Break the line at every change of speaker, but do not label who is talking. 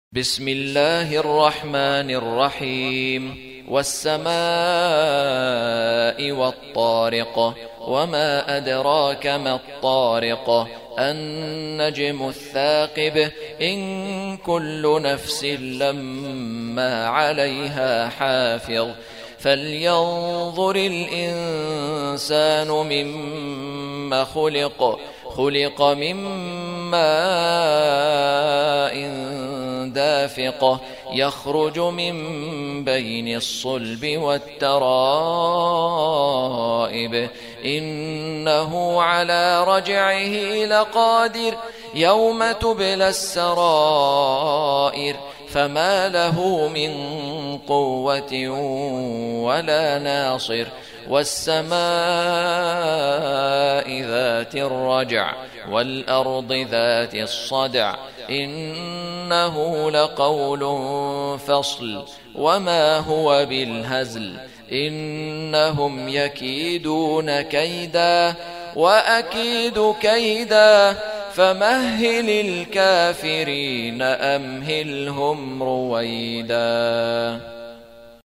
بسم الله الرحمن الرحيم والسماء والطارق وما أدراك ما الطارق النجم الثاقب إن كل نفس لما عليها حافظ فلينظر الإنسان مما خلق من ماء دافق يخرج من بين الصلب والترائب إنه على رجعه لقادر يوم تبلى السرائر فما له من قوة ولا ناصر والسماء ذات الرجع والأرض ذات الصدع إنه لقول فصل وما هو بالهزل إنهم يكيدون كيدا وأكيد كيدا فمهل الكافرين أمهلهم رويدا.